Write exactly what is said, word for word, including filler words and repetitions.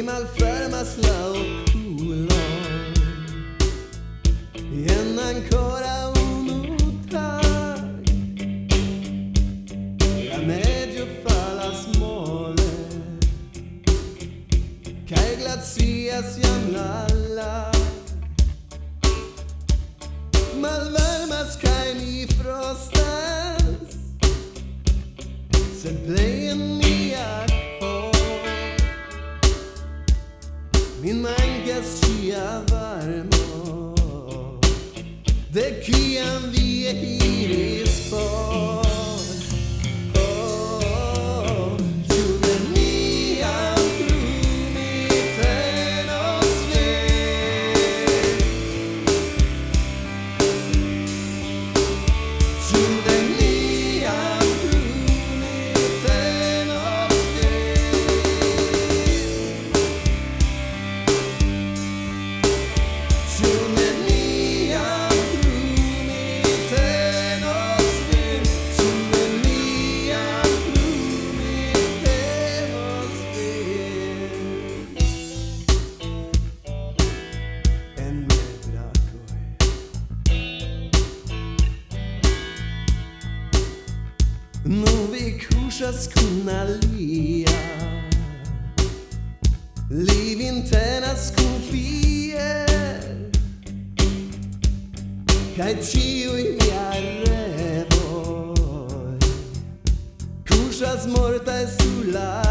malfermas la oculo ien ancora uno tag la medio fa la smole cae glacias jam la la malvarmas cae mi frostas sed plei en mia min mankas cia varmo de kiam vi ekiris for oh, ĉu neniam plu mi prenos vin ĉu neniam plu mi prenos nu vi kuŝas kun alia li vin tenas kun fier kaj ĉiuj miaj revoj kuŝas mortaj sur la